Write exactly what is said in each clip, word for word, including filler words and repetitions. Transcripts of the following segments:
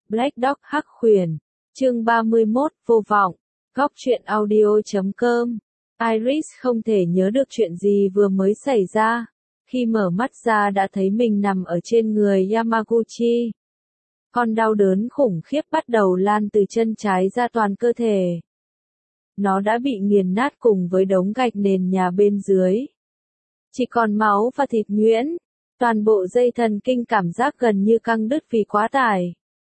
Black Dog Hắc Khuyển, chương ba mươi mốt, vô vọng, góc truyện audio chấm com. Iris không thể nhớ được chuyện gì vừa mới xảy ra. Khi mở mắt ra đã thấy mình nằm ở trên người Yamaguchi. Con đau đớn khủng khiếp bắt đầu lan từ chân trái ra toàn cơ thể. Nó đã bị nghiền nát cùng với đống gạch nền nhà bên dưới. Chỉ còn máu và thịt nhuyễn, toàn bộ dây thần kinh cảm giác gần như căng đứt vì quá tải.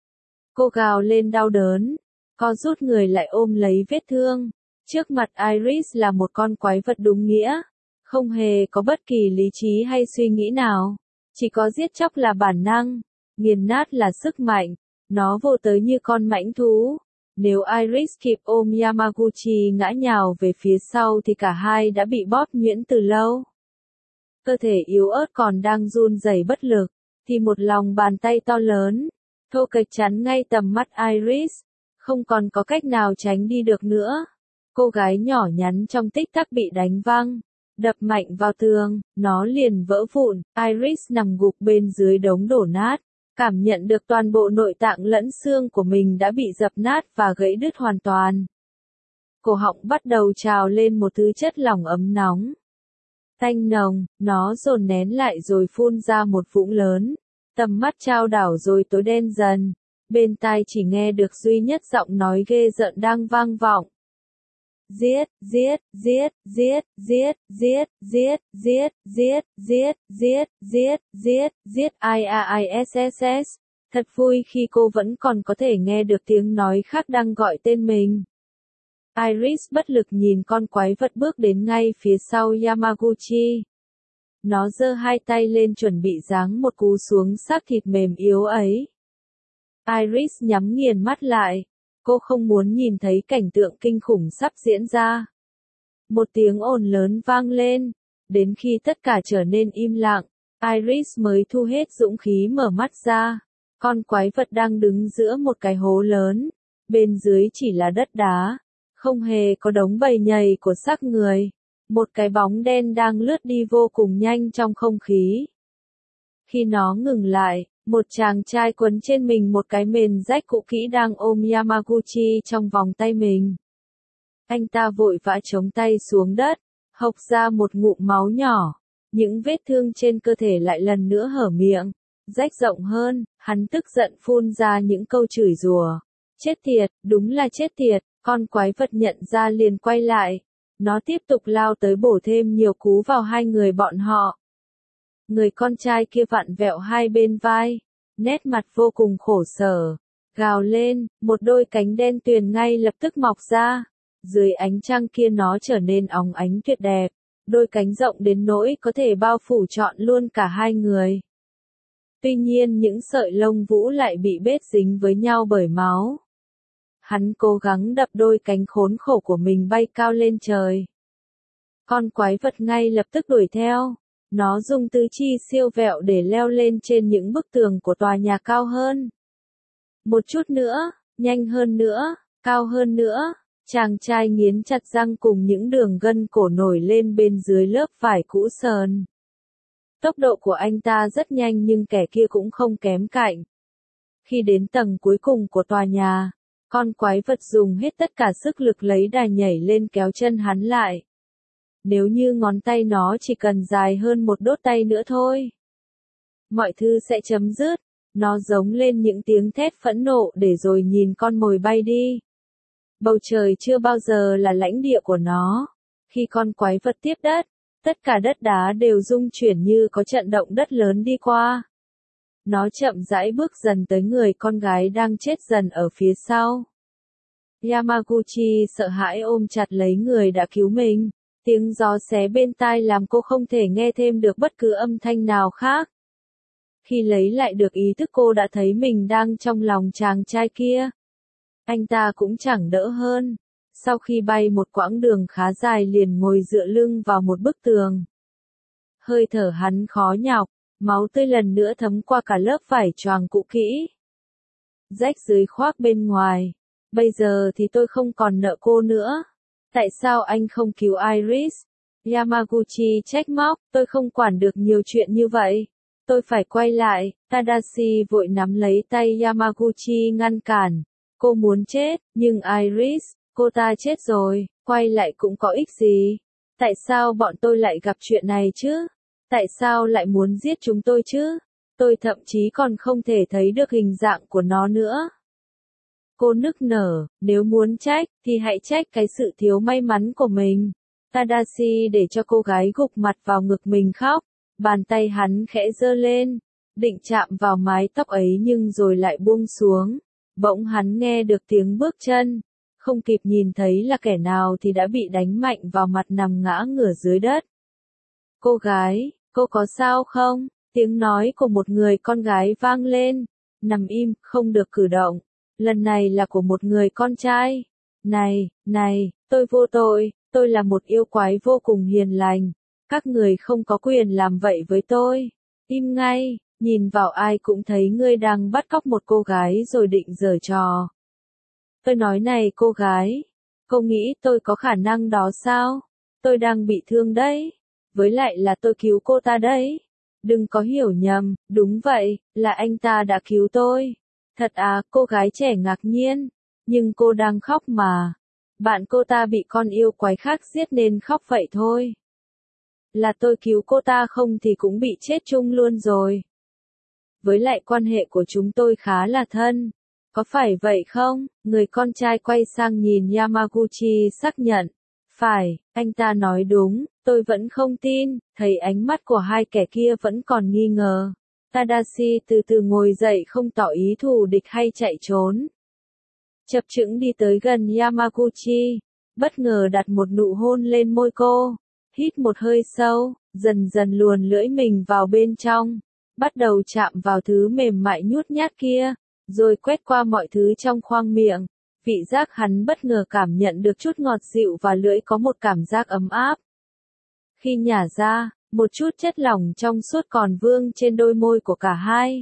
Cô gào lên đau đớn, co rút người lại ôm lấy vết thương. Trước mặt Iris là một con quái vật đúng nghĩa, không hề có bất kỳ lý trí hay suy nghĩ nào, chỉ có giết chóc là bản năng, nghiền nát là sức mạnh, nó vô tới như con mãnh thú. Nếu Iris kịp ôm Yamaguchi ngã nhào về phía sau thì cả hai đã bị bóp nhuyễn từ lâu. Cơ thể yếu ớt còn đang run rẩy bất lực, thì một lòng bàn tay to lớn, thô kệch chắn ngay tầm mắt Iris, không còn có cách nào tránh đi được nữa. Cô gái nhỏ nhắn trong tích tắc bị đánh văng, đập mạnh vào tường, nó liền vỡ vụn. Iris nằm gục bên dưới đống đổ nát, cảm nhận được toàn bộ nội tạng lẫn xương của mình đã bị dập nát và gãy đứt hoàn toàn. Cổ họng bắt đầu trào lên một thứ chất lỏng ấm nóng, tanh nồng, nó dồn nén lại rồi phun ra một vũng lớn. Tầm mắt chao đảo rồi tối đen dần, bên tai chỉ nghe được duy nhất giọng nói ghê rợn đang vang vọng. Giết, giết, giết, giết, giết, giết, giết, giết, giết, giết, giết, giết, giết, giết, I A I S S S. Thật vui khi cô vẫn còn có thể nghe được tiếng nói khác đang gọi tên mình. Iris bất lực nhìn con quái vật bước đến ngay phía sau Yamaguchi. Nó giơ hai tay lên chuẩn bị giáng một cú xuống xác thịt mềm yếu ấy. Iris nhắm nghiền mắt lại. Cô không muốn nhìn thấy cảnh tượng kinh khủng sắp diễn ra. Một tiếng ồn lớn vang lên. Đến khi tất cả trở nên im lặng, Iris mới thu hết dũng khí mở mắt ra. Con quái vật đang đứng giữa một cái hố lớn. Bên dưới chỉ là đất đá. Không hề có đống bầy nhầy của xác người. Một cái bóng đen đang lướt đi vô cùng nhanh trong không khí. Khi nó ngừng lại, một chàng trai quấn trên mình một cái mền rách cũ kỹ đang ôm Yamaguchi trong vòng tay mình. Anh ta vội vã chống tay xuống đất, hộc ra một ngụm máu nhỏ. Những vết thương trên cơ thể lại lần nữa hở miệng, rách rộng hơn, hắn tức giận phun ra những câu chửi rủa. Chết tiệt, đúng là chết tiệt, con quái vật nhận ra liền quay lại. Nó tiếp tục lao tới bổ thêm nhiều cú vào hai người bọn họ. Người con trai kia vặn vẹo hai bên vai, nét mặt vô cùng khổ sở, gào lên, một đôi cánh đen tuyền ngay lập tức mọc ra. Dưới ánh trăng kia nó trở nên óng ánh tuyệt đẹp, đôi cánh rộng đến nỗi có thể bao phủ trọn luôn cả hai người. Tuy nhiên những sợi lông vũ lại bị bết dính với nhau bởi máu. Hắn cố gắng đập đôi cánh khốn khổ của mình bay cao lên trời. Con quái vật ngay lập tức đuổi theo. Nó dùng tứ chi siêu vẹo để leo lên trên những bức tường của tòa nhà cao hơn. Một chút nữa, nhanh hơn nữa, cao hơn nữa. Chàng trai nghiến chặt răng cùng những đường gân cổ nổi lên bên dưới lớp vải cũ sờn. Tốc độ của anh ta rất nhanh nhưng kẻ kia cũng không kém cạnh. Khi đến tầng cuối cùng của tòa nhà, con quái vật dùng hết tất cả sức lực lấy đà nhảy lên kéo chân hắn lại. Nếu như ngón tay nó chỉ cần dài hơn một đốt tay nữa thôi, mọi thứ sẽ chấm dứt. Nó giống lên những tiếng thét phẫn nộ để rồi nhìn con mồi bay đi. Bầu trời chưa bao giờ là lãnh địa của nó. Khi con quái vật tiếp đất, tất cả đất đá đều rung chuyển như có trận động đất lớn đi qua. Nó chậm rãi bước dần tới người con gái đang chết dần ở phía sau. Yamaguchi sợ hãi ôm chặt lấy người đã cứu mình. Tiếng gió xé bên tai làm cô không thể nghe thêm được bất cứ âm thanh nào khác. Khi lấy lại được ý thức cô đã thấy mình đang trong lòng chàng trai kia. Anh ta cũng chẳng đỡ hơn. Sau khi bay một quãng đường khá dài liền ngồi dựa lưng vào một bức tường. Hơi thở hắn khó nhọc, máu tươi lần nữa thấm qua cả lớp vải choàng cũ kỹ. Rách dưới khoác bên ngoài. Bây giờ thì tôi không còn nợ cô nữa. Tại sao anh không cứu Iris? Yamaguchi trách móc, tôi không quản được nhiều chuyện như vậy. Tôi phải quay lại, Tadashi vội nắm lấy tay Yamaguchi ngăn cản. Cô muốn chết, nhưng Iris, cô ta chết rồi, quay lại cũng có ích gì. Tại sao bọn tôi lại gặp chuyện này chứ? Tại sao lại muốn giết chúng tôi chứ? Tôi thậm chí còn không thể thấy được hình dạng của nó nữa. Cô nức nở, nếu muốn trách, thì hãy trách cái sự thiếu may mắn của mình. Tadashi để cho cô gái gục mặt vào ngực mình khóc, bàn tay hắn khẽ giơ lên, định chạm vào mái tóc ấy nhưng rồi lại buông xuống. Bỗng hắn nghe được tiếng bước chân, không kịp nhìn thấy là kẻ nào thì đã bị đánh mạnh vào mặt nằm ngã ngửa dưới đất. Cô gái, cô có sao không? Tiếng nói của một người con gái vang lên. Nằm im, không được cử động. Lần này là của một người con trai. Này, này, tôi vô tội, tôi là một yêu quái vô cùng hiền lành. Các người không có quyền làm vậy với tôi. Im ngay, nhìn vào ai cũng thấy ngươi đang bắt cóc một cô gái rồi định giở trò. Tôi nói này cô gái, cô nghĩ tôi có khả năng đó sao? Tôi đang bị thương đấy. Với lại là tôi cứu cô ta đấy. Đừng có hiểu nhầm, đúng vậy, là anh ta đã cứu tôi. Thật à, cô gái trẻ ngạc nhiên. Nhưng cô đang khóc mà. Bạn cô ta bị con yêu quái khác giết nên khóc vậy thôi. Là tôi cứu cô ta không thì cũng bị chết chung luôn rồi. Với lại quan hệ của chúng tôi khá là thân. Có phải vậy không? Người con trai quay sang nhìn Yamaguchi xác nhận. Phải, anh ta nói đúng, tôi vẫn không tin, thấy ánh mắt của hai kẻ kia vẫn còn nghi ngờ. Tadashi từ từ ngồi dậy không tỏ ý thù địch hay chạy trốn. Chập chững đi tới gần Yamaguchi, bất ngờ đặt một nụ hôn lên môi cô, hít một hơi sâu, dần dần luồn lưỡi mình vào bên trong, bắt đầu chạm vào thứ mềm mại nhút nhát kia, rồi quét qua mọi thứ trong khoang miệng. Vị giác hắn bất ngờ cảm nhận được chút ngọt dịu và lưỡi có một cảm giác ấm áp. Khi nhả ra, một chút chất lỏng trong suốt còn vương trên đôi môi của cả hai.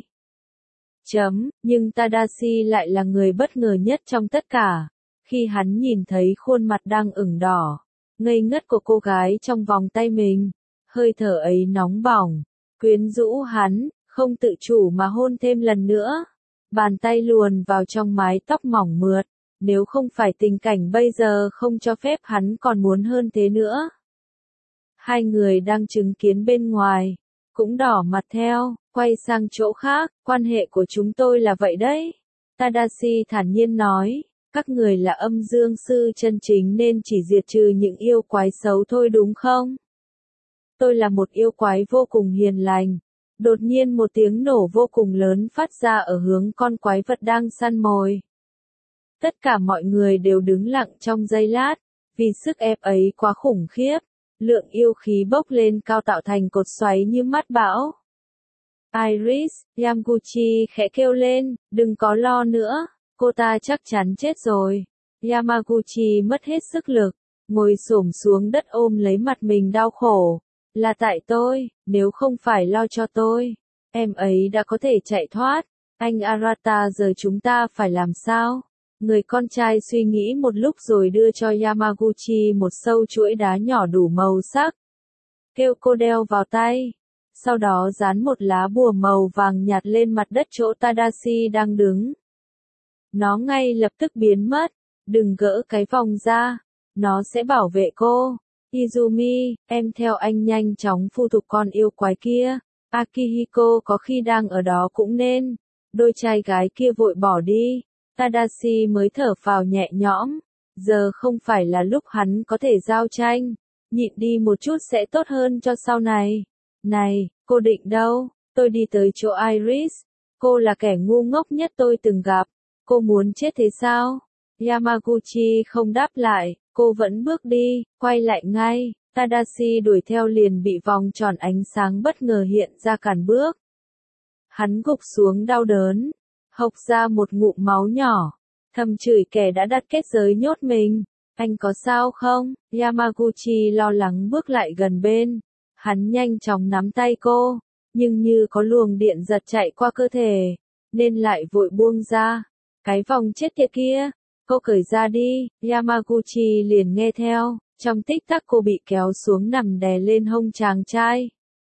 Chấm, nhưng Tadashi lại là người bất ngờ nhất trong tất cả. Khi hắn nhìn thấy khuôn mặt đang ửng đỏ, ngây ngất của cô gái trong vòng tay mình, hơi thở ấy nóng bỏng, quyến rũ hắn, không tự chủ mà hôn thêm lần nữa. Bàn tay luồn vào trong mái tóc mỏng mượt, nếu không phải tình cảnh bây giờ không cho phép hắn còn muốn hơn thế nữa. Hai người đang chứng kiến bên ngoài, cũng đỏ mặt theo, quay sang chỗ khác, quan hệ của chúng tôi là vậy đấy. Tadashi thản nhiên nói, các người là âm dương sư chân chính nên chỉ diệt trừ những yêu quái xấu thôi đúng không? Tôi là một yêu quái vô cùng hiền lành. Đột nhiên một tiếng nổ vô cùng lớn phát ra ở hướng con quái vật đang săn mồi. Tất cả mọi người đều đứng lặng trong giây lát, vì sức ép ấy quá khủng khiếp. Lượng yêu khí bốc lên cao tạo thành cột xoáy như mắt bão. Iris, Yamaguchi khẽ kêu lên, đừng có lo nữa, cô ta chắc chắn chết rồi. Yamaguchi mất hết sức lực, ngồi xổm xuống đất ôm lấy mặt mình đau khổ. Là tại tôi, nếu không phải lo cho tôi, em ấy đã có thể chạy thoát. Anh Arata giờ chúng ta phải làm sao? Người con trai suy nghĩ một lúc rồi đưa cho Yamaguchi một sâu chuỗi đá nhỏ đủ màu sắc. Kêu cô đeo vào tay. Sau đó dán một lá bùa màu vàng nhạt lên mặt đất chỗ Tadashi đang đứng. Nó ngay lập tức biến mất. Đừng gỡ cái vòng ra. Nó sẽ bảo vệ cô. Izumi, em theo anh nhanh chóng phu thục con yêu quái kia. Akihiko có khi đang ở đó cũng nên. Đôi trai gái kia vội bỏ đi. Tadashi mới thở phào nhẹ nhõm. Giờ không phải là lúc hắn có thể giao tranh. Nhịn đi một chút sẽ tốt hơn cho sau này. Này, cô định đâu? Tôi đi tới chỗ Iris. Cô là kẻ ngu ngốc nhất tôi từng gặp. Cô muốn chết thế sao? Yamaguchi không đáp lại. Cô vẫn bước đi, quay lại ngay. Tadashi đuổi theo liền bị vòng tròn ánh sáng bất ngờ hiện ra cản bước. Hắn gục xuống đau đớn, hộc ra một ngụm máu nhỏ, thầm chửi kẻ đã đặt kết giới nhốt mình. Anh có sao không? Yamaguchi lo lắng bước lại gần bên. Hắn nhanh chóng nắm tay cô, nhưng như có luồng điện giật chạy qua cơ thể, nên lại vội buông ra. Cái vòng chết tiệt kia, cô cởi ra đi. Yamaguchi liền nghe theo. Trong tích tắc cô bị kéo xuống nằm đè lên hông chàng trai.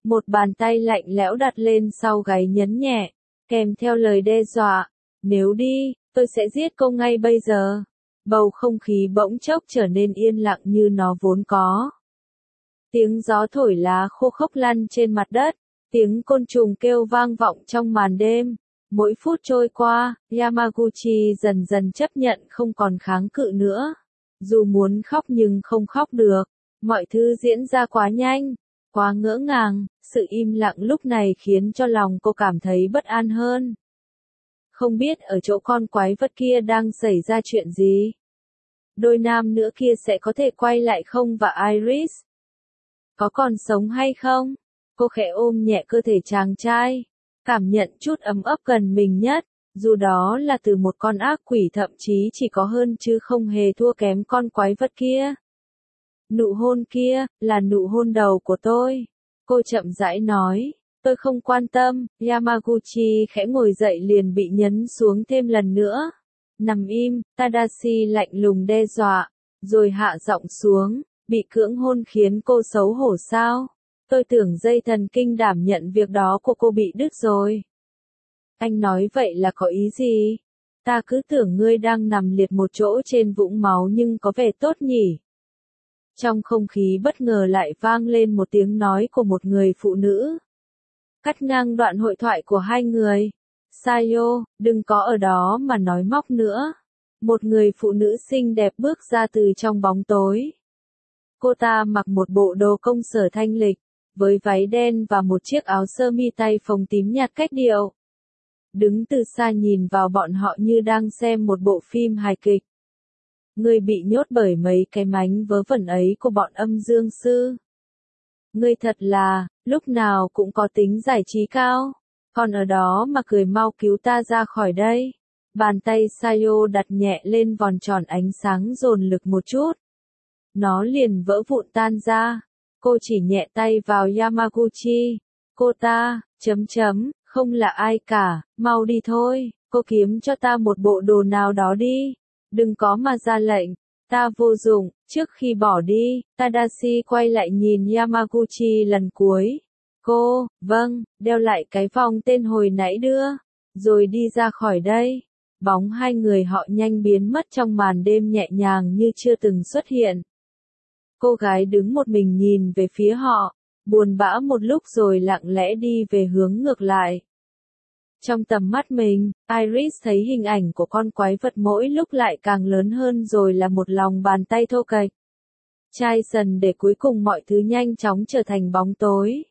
Một bàn tay lạnh lẽo đặt lên sau gáy nhấn nhẹ, kèm theo lời đe dọa. Nếu đi, tôi sẽ giết cô ngay bây giờ. Bầu không khí bỗng chốc trở nên yên lặng như nó vốn có. Tiếng gió thổi lá khô khốc lăn trên mặt đất, tiếng côn trùng kêu vang vọng trong màn đêm. Mỗi phút trôi qua, Yamaguchi dần dần chấp nhận không còn kháng cự nữa. Dù muốn khóc nhưng không khóc được. Mọi thứ diễn ra quá nhanh, quá ngỡ ngàng, sự im lặng lúc này khiến cho lòng cô cảm thấy bất an hơn. Không biết ở chỗ con quái vật kia đang xảy ra chuyện gì? Đôi nam nữ kia sẽ có thể quay lại không và Iris? Có còn sống hay không? Cô khẽ ôm nhẹ cơ thể chàng trai, cảm nhận chút ấm ấp gần mình nhất, dù đó là từ một con ác quỷ thậm chí chỉ có hơn chứ không hề thua kém con quái vật kia. Nụ hôn kia, là nụ hôn đầu của tôi. Cô chậm rãi nói, tôi không quan tâm. Yamaguchi khẽ ngồi dậy liền bị nhấn xuống thêm lần nữa. Nằm im, Tadashi lạnh lùng đe dọa, rồi hạ giọng xuống, bị cưỡng hôn khiến cô xấu hổ sao? Tôi tưởng dây thần kinh đảm nhận việc đó của cô bị đứt rồi. Anh nói vậy là có ý gì? Ta cứ tưởng ngươi đang nằm liệt một chỗ trên vũng máu nhưng có vẻ tốt nhỉ? Trong không khí bất ngờ lại vang lên một tiếng nói của một người phụ nữ. Cắt ngang đoạn hội thoại của hai người. Sayo, đừng có ở đó mà nói móc nữa. Một người phụ nữ xinh đẹp bước ra từ trong bóng tối. Cô ta mặc một bộ đồ công sở thanh lịch, với váy đen và một chiếc áo sơ mi tay phồng tím nhạt cách điệu. Đứng từ xa nhìn vào bọn họ như đang xem một bộ phim hài kịch. Ngươi bị nhốt bởi mấy cái mánh vớ vẩn ấy của bọn âm dương sư. Ngươi thật là, lúc nào cũng có tính giải trí cao. Còn ở đó mà cười mau cứu ta ra khỏi đây. Bàn tay Sayo đặt nhẹ lên vòng tròn ánh sáng dồn lực một chút. Nó liền vỡ vụn tan ra. Cô chỉ nhẹ tay vào Yamaguchi. Cô ta, chấm chấm, không là ai cả, mau đi thôi, cô kiếm cho ta một bộ đồ nào đó đi. Đừng có mà ra lệnh, ta vô dụng. Trước khi bỏ đi, Tadashi quay lại nhìn Yamaguchi lần cuối. Cô, vâng, đeo lại cái vòng tên hồi nãy đưa, rồi đi ra khỏi đây. Bóng hai người họ nhanh biến mất trong màn đêm nhẹ nhàng như chưa từng xuất hiện. Cô gái đứng một mình nhìn về phía họ, buồn bã một lúc rồi lặng lẽ đi về hướng ngược lại. Trong tầm mắt mình, Iris thấy hình ảnh của con quái vật mỗi lúc lại càng lớn hơn rồi là một lòng bàn tay thô kệch. Chai dần để cuối cùng mọi thứ nhanh chóng trở thành bóng tối.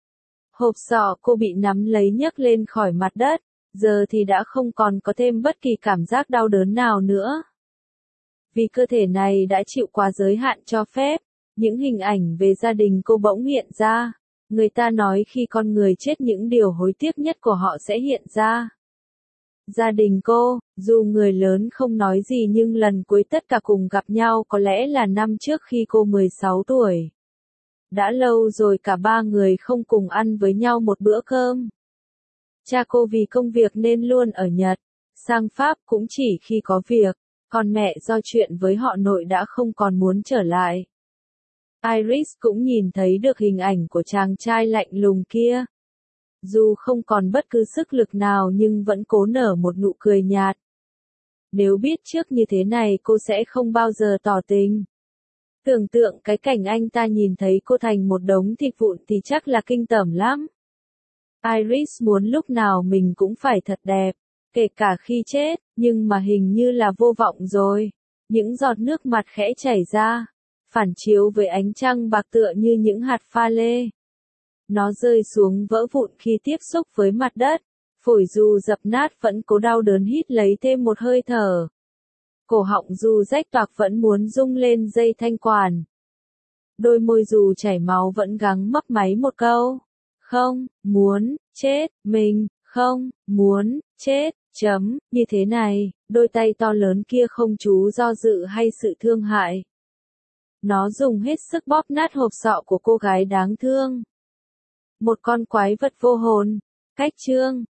Hộp sọ cô bị nắm lấy nhấc lên khỏi mặt đất, giờ thì đã không còn có thêm bất kỳ cảm giác đau đớn nào nữa. Vì cơ thể này đã chịu quá giới hạn cho phép, những hình ảnh về gia đình cô bỗng hiện ra. Người ta nói khi con người chết những điều hối tiếc nhất của họ sẽ hiện ra. Gia đình cô, dù người lớn không nói gì nhưng lần cuối tất cả cùng gặp nhau có lẽ là năm trước khi cô mười sáu tuổi. Đã lâu rồi cả ba người không cùng ăn với nhau một bữa cơm. Cha cô vì công việc nên luôn ở Nhật, sang Pháp cũng chỉ khi có việc, còn mẹ do chuyện với họ nội đã không còn muốn trở lại. Iris cũng nhìn thấy được hình ảnh của chàng trai lạnh lùng kia. Dù không còn bất cứ sức lực nào nhưng vẫn cố nở một nụ cười nhạt. Nếu biết trước như thế này cô sẽ không bao giờ tỏ tình. Tưởng tượng cái cảnh anh ta nhìn thấy cô thành một đống thịt vụn thì chắc là kinh tởm lắm. Iris muốn lúc nào mình cũng phải thật đẹp, kể cả khi chết, nhưng mà hình như là vô vọng rồi. Những giọt nước mặt khẽ chảy ra, phản chiếu với ánh trăng bạc tựa như những hạt pha lê. Nó rơi xuống vỡ vụn khi tiếp xúc với mặt đất, phổi dù dập nát vẫn cố đau đớn hít lấy thêm một hơi thở. Cổ họng dù rách toạc vẫn muốn rung lên dây thanh quản. Đôi môi dù chảy máu vẫn gắng mấp máy một câu. Không, muốn, chết, mình, không, muốn, chết, chấm, như thế này, đôi tay to lớn kia không chú do dự hay sự thương hại. Nó dùng hết sức bóp nát hộp sọ của cô gái đáng thương. Một con quái vật vô hồn. Cách chương